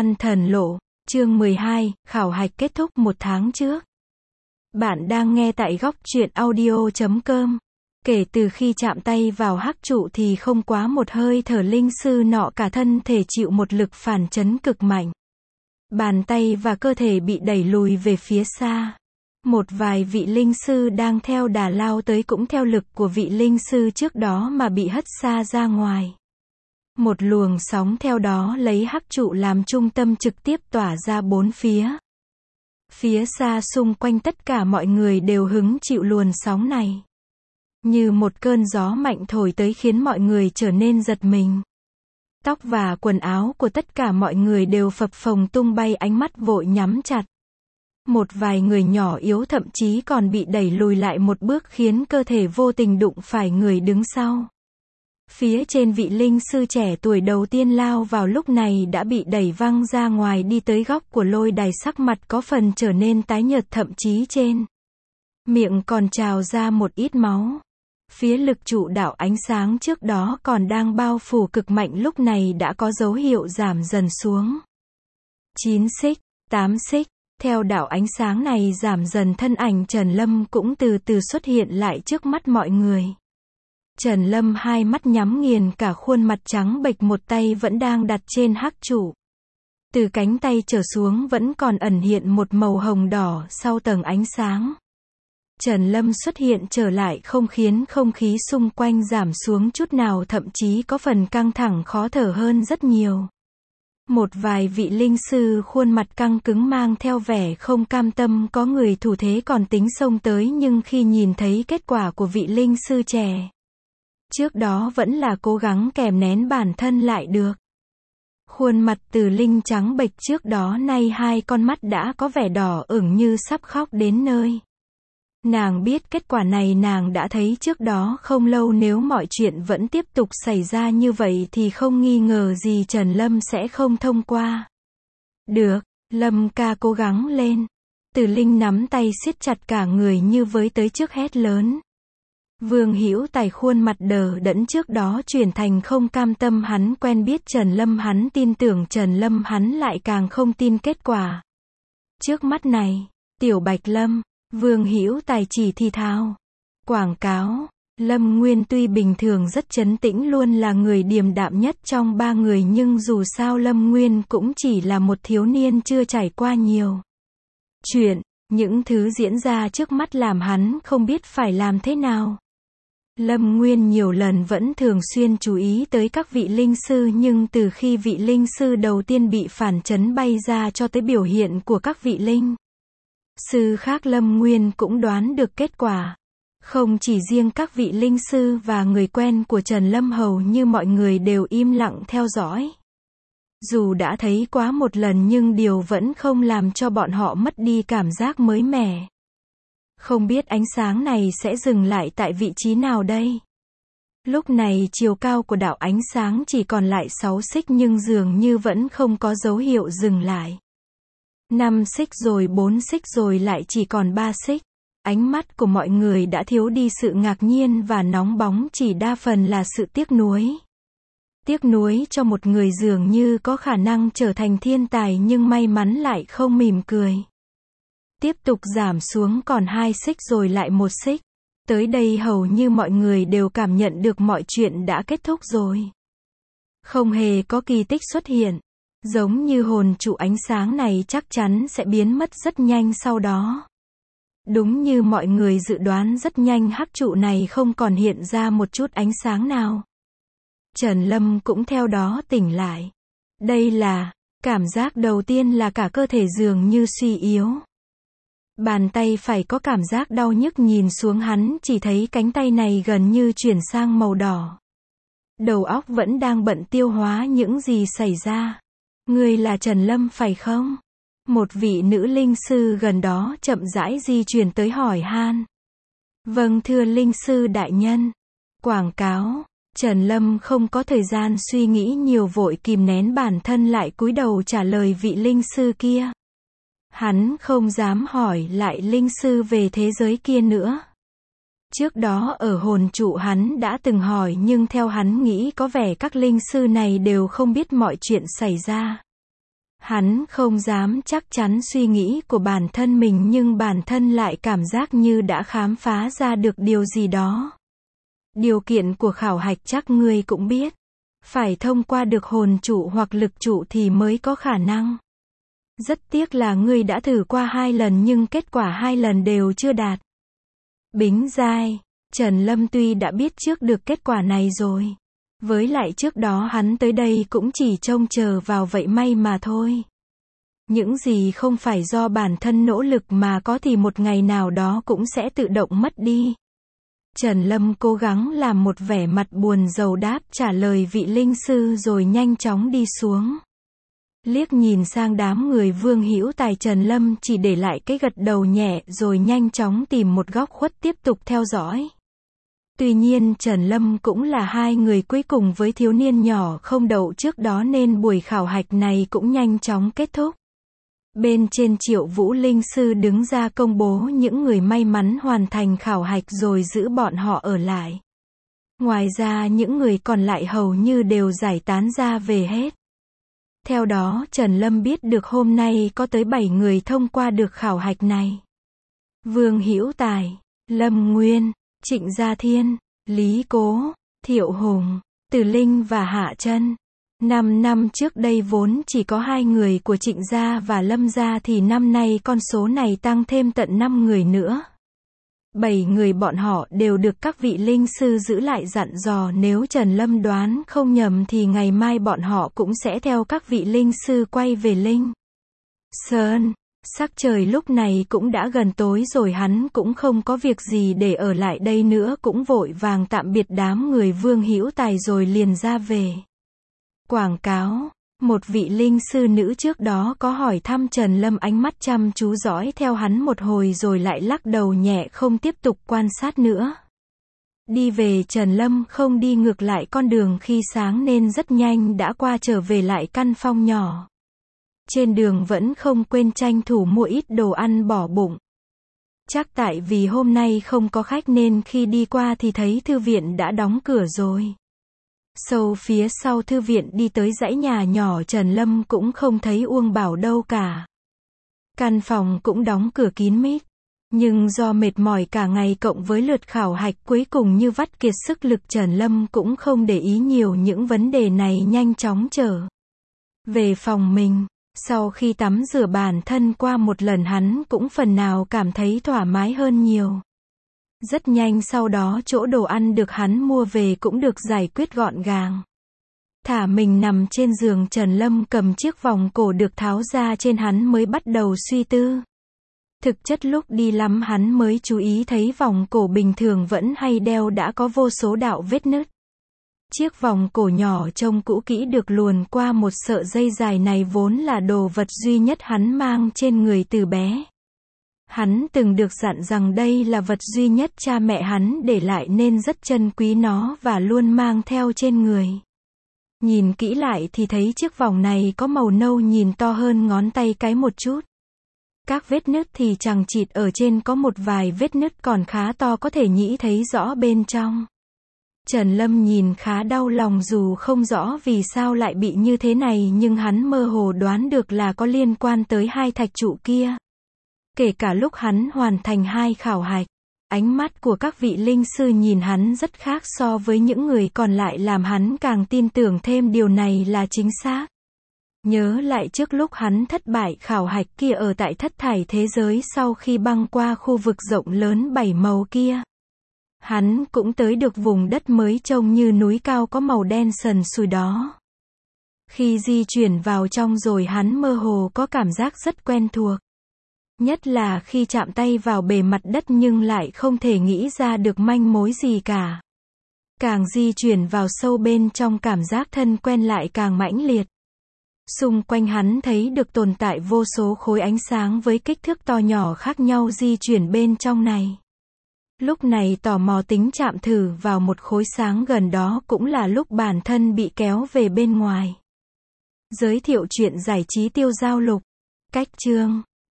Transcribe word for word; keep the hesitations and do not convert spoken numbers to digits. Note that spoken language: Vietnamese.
Săn thần lộ, chương mười hai, khảo hạch kết thúc một tháng trước. Bạn đang nghe tại góc truyện audio chấm com. Kể từ khi chạm tay vào hắc trụ thì không quá một hơi thở linh sư nọ cả thân thể chịu một lực phản chấn cực mạnh. Bàn tay và cơ thể bị đẩy lùi về phía xa. Một vài vị linh sư đang theo đà lao tới cũng theo lực của vị linh sư trước đó mà bị hất xa ra ngoài. Một luồng sóng theo đó lấy hắc trụ làm trung tâm trực tiếp tỏa ra bốn phía. Phía xa xung quanh tất cả mọi người đều hứng chịu luồng sóng này. Như một cơn gió mạnh thổi tới khiến mọi người trở nên giật mình. Tóc và quần áo của tất cả mọi người đều phập phồng tung bay, ánh mắt vội nhắm chặt. Một vài người nhỏ yếu thậm chí còn bị đẩy lùi lại một bước khiến cơ thể vô tình đụng phải người đứng sau. Phía trên vị linh sư trẻ tuổi đầu tiên lao vào lúc này đã bị đẩy văng ra ngoài đi tới góc của lôi đài, sắc mặt có phần trở nên tái nhợt, thậm chí trên miệng còn trào ra một ít máu. Phía lực trụ đạo ánh sáng trước đó còn đang bao phủ cực mạnh lúc này đã có dấu hiệu giảm dần xuống. chín xích, tám xích, theo đạo ánh sáng này giảm dần, thân ảnh Trần Lâm cũng từ từ xuất hiện lại trước mắt mọi người. Trần Lâm hai mắt nhắm nghiền, cả khuôn mặt trắng bệch, một tay vẫn đang đặt trên hắc trụ. Từ cánh tay trở xuống vẫn còn ẩn hiện một màu hồng đỏ sau tầng ánh sáng. Trần Lâm xuất hiện trở lại không khiến không khí xung quanh giảm xuống chút nào, thậm chí có phần căng thẳng khó thở hơn rất nhiều. Một vài vị linh sư khuôn mặt căng cứng mang theo vẻ không cam tâm, có người thủ thế còn tính xông tới, nhưng khi nhìn thấy kết quả của vị linh sư trẻ trước đó vẫn là cố gắng kèm nén bản thân lại được. Khuôn mặt Từ Linh trắng bệch trước đó nay hai con mắt đã có vẻ đỏ ửng như sắp khóc đến nơi. Nàng biết kết quả này nàng đã thấy trước đó không lâu, nếu mọi chuyện vẫn tiếp tục xảy ra như vậy thì không nghi ngờ gì Trần Lâm sẽ không thông qua. Được, Lâm ca cố gắng lên. Từ Linh nắm tay siết chặt cả người như với tới trước hét lớn. Vương Hữu Tài khuôn mặt đờ đẫn trước đó chuyển thành không cam tâm, hắn quen biết Trần Lâm, hắn tin tưởng Trần Lâm, hắn lại càng không tin kết quả trước mắt này. Tiểu Bạch Lâm, Vương Hữu Tài chỉ thì thào. Quảng cáo, Lâm Nguyên tuy bình thường rất trấn tĩnh, luôn là người điềm đạm nhất trong ba người, nhưng dù sao Lâm Nguyên cũng chỉ là một thiếu niên chưa trải qua nhiều chuyện. Những thứ diễn ra trước mắt làm hắn không biết phải làm thế nào. Lâm Nguyên nhiều lần vẫn thường xuyên chú ý tới các vị linh sư, nhưng từ khi vị linh sư đầu tiên bị phản chấn bay ra cho tới biểu hiện của các vị linh sư khác, Lâm Nguyên cũng đoán được kết quả. Không chỉ riêng các vị linh sư và người quen của Trần Lâm, hầu như mọi người đều im lặng theo dõi. Dù đã thấy quá một lần nhưng điều vẫn không làm cho bọn họ mất đi cảm giác mới mẻ. Không biết ánh sáng này sẽ dừng lại tại vị trí nào đây? Lúc này chiều cao của đạo ánh sáng chỉ còn lại sáu xích, nhưng dường như vẫn không có dấu hiệu dừng lại. năm xích rồi bốn xích rồi lại chỉ còn ba xích. Ánh mắt của mọi người đã thiếu đi sự ngạc nhiên và nóng bóng, chỉ đa phần là sự tiếc nuối. Tiếc nuối cho một người dường như có khả năng trở thành thiên tài nhưng may mắn lại không mỉm cười. Tiếp tục giảm xuống còn hai xích rồi lại một xích. Tới đây hầu như mọi người đều cảm nhận được mọi chuyện đã kết thúc rồi. Không hề có kỳ tích xuất hiện. Giống như hồn trụ ánh sáng này chắc chắn sẽ biến mất rất nhanh sau đó. Đúng như mọi người dự đoán, rất nhanh hắc trụ này không còn hiện ra một chút ánh sáng nào. Trần Lâm cũng theo đó tỉnh lại. Đây là cảm giác đầu tiên, là cả cơ thể dường như suy yếu. Bàn tay phải có cảm giác đau nhức, nhìn xuống hắn chỉ thấy cánh tay này gần như chuyển sang màu đỏ. Đầu óc vẫn đang bận tiêu hóa những gì xảy ra. Ngươi là Trần Lâm phải không? Một vị nữ linh sư gần đó chậm rãi di chuyển tới hỏi han. Vâng thưa linh sư đại nhân. Quảng cáo. Trần Lâm không có thời gian suy nghĩ nhiều, vội kìm nén bản thân lại cúi đầu trả lời vị linh sư kia. Hắn không dám hỏi lại linh sư về thế giới kia nữa. Trước đó ở hồn trụ hắn đã từng hỏi, nhưng theo hắn nghĩ có vẻ các linh sư này đều không biết mọi chuyện xảy ra. Hắn không dám chắc chắn suy nghĩ của bản thân mình nhưng bản thân lại cảm giác như đã khám phá ra được điều gì đó. Điều kiện của khảo hạch chắc ngươi cũng biết. Phải thông qua được hồn trụ hoặc lực trụ thì mới có khả năng. Rất tiếc là ngươi đã thử qua hai lần nhưng kết quả hai lần đều chưa đạt. Bính giai, Trần Lâm tuy đã biết trước được kết quả này rồi. Với lại trước đó hắn tới đây cũng chỉ trông chờ vào vậy may mà thôi. Những gì không phải do bản thân nỗ lực mà có thì một ngày nào đó cũng sẽ tự động mất đi. Trần Lâm cố gắng làm một vẻ mặt buồn rầu đáp trả lời vị linh sư rồi nhanh chóng đi xuống. Liếc nhìn sang đám người Vương Hữu Tài, Trần Lâm chỉ để lại cái gật đầu nhẹ rồi nhanh chóng tìm một góc khuất tiếp tục theo dõi. Tuy nhiên Trần Lâm cũng là hai người cuối cùng với thiếu niên nhỏ không đậu trước đó nên buổi khảo hạch này cũng nhanh chóng kết thúc. Bên trên Triệu Vũ Linh Sư đứng ra công bố những người may mắn hoàn thành khảo hạch rồi giữ bọn họ ở lại. Ngoài ra những người còn lại hầu như đều giải tán ra về hết. Theo đó Trần Lâm biết được hôm nay có tới bảy người thông qua được khảo hạch này. Vương Hữu Tài, Lâm Nguyên, Trịnh Gia Thiên, Lý Cố, Thiệu Hùng, Từ Linh và Hạ Trân. Năm năm trước đây vốn chỉ có hai người của Trịnh Gia và Lâm Gia thì năm nay con số này tăng thêm tận năm người nữa. Bảy người bọn họ đều được các vị linh sư giữ lại dặn dò nếu Trần Lâm đoán không nhầm thì ngày mai bọn họ cũng sẽ theo các vị linh sư quay về Linh Sơn. Sắc trời lúc này cũng đã gần tối rồi, hắn cũng không có việc gì để ở lại đây nữa, cũng vội vàng tạm biệt đám người Vương Hữu Tài rồi liền ra về. Quảng cáo, một vị linh sư nữ trước đó có hỏi thăm Trần Lâm, ánh mắt chăm chú dõi theo hắn một hồi rồi lại lắc đầu nhẹ không tiếp tục quan sát nữa. Đi về Trần Lâm không đi ngược lại con đường khi sáng nên rất nhanh đã qua trở về lại căn phòng nhỏ. Trên đường vẫn không quên tranh thủ mua ít đồ ăn bỏ bụng. Chắc tại vì hôm nay không có khách nên khi đi qua thì thấy thư viện đã đóng cửa rồi. Sâu phía sau thư viện đi tới dãy nhà nhỏ Trần Lâm cũng không thấy Uông Bảo đâu cả. Căn phòng cũng đóng cửa kín mít. Nhưng do mệt mỏi cả ngày cộng với lượt khảo hạch cuối cùng như vắt kiệt sức lực, Trần Lâm cũng không để ý nhiều những vấn đề này, nhanh chóng trở về phòng mình. Sau khi tắm rửa bản thân qua một lần hắn cũng phần nào cảm thấy thoải mái hơn nhiều. Rất nhanh sau đó chỗ đồ ăn được hắn mua về cũng được giải quyết gọn gàng. Thả mình nằm trên giường, Trần Lâm cầm chiếc vòng cổ được tháo ra trên hắn mới bắt đầu suy tư. Thực chất lúc đi lắm hắn mới chú ý thấy vòng cổ bình thường vẫn hay đeo đã có vô số đạo vết nứt. Chiếc vòng cổ nhỏ trông cũ kỹ được luồn qua một sợi dây dài này vốn là đồ vật duy nhất hắn mang trên người từ bé. Hắn từng được dặn rằng đây là vật duy nhất cha mẹ hắn để lại nên rất trân quý nó và luôn mang theo trên người. Nhìn kỹ lại thì thấy chiếc vòng này có màu nâu, nhìn to hơn ngón tay cái một chút. Các vết nứt thì chằng chịt, ở trên có một vài vết nứt còn khá to, có thể nhĩ thấy rõ bên trong. Trần Lâm nhìn khá đau lòng, dù không rõ vì sao lại bị như thế này nhưng hắn mơ hồ đoán được là có liên quan tới hai thạch trụ kia. Kể cả lúc hắn hoàn thành hai khảo hạch, ánh mắt của các vị linh sư nhìn hắn rất khác so với những người còn lại, làm hắn càng tin tưởng thêm điều này là chính xác. Nhớ lại trước lúc hắn thất bại khảo hạch kia ở tại thất thải thế giới sau khi băng qua khu vực rộng lớn bảy màu kia. Hắn cũng tới được vùng đất mới trông như núi cao có màu đen sần sùi đó. Khi di chuyển vào trong rồi hắn mơ hồ có cảm giác rất quen thuộc. Nhất là khi chạm tay vào bề mặt đất nhưng lại không thể nghĩ ra được manh mối gì cả. Càng di chuyển vào sâu bên trong cảm giác thân quen lại càng mãnh liệt. Xung quanh hắn thấy được tồn tại vô số khối ánh sáng với kích thước to nhỏ khác nhau di chuyển bên trong này. Lúc này tò mò tính chạm thử vào một khối sáng gần đó cũng là lúc bản thân bị kéo về bên ngoài. Giới thiệu chuyện giải trí Tiêu Giao Lục. Cách chương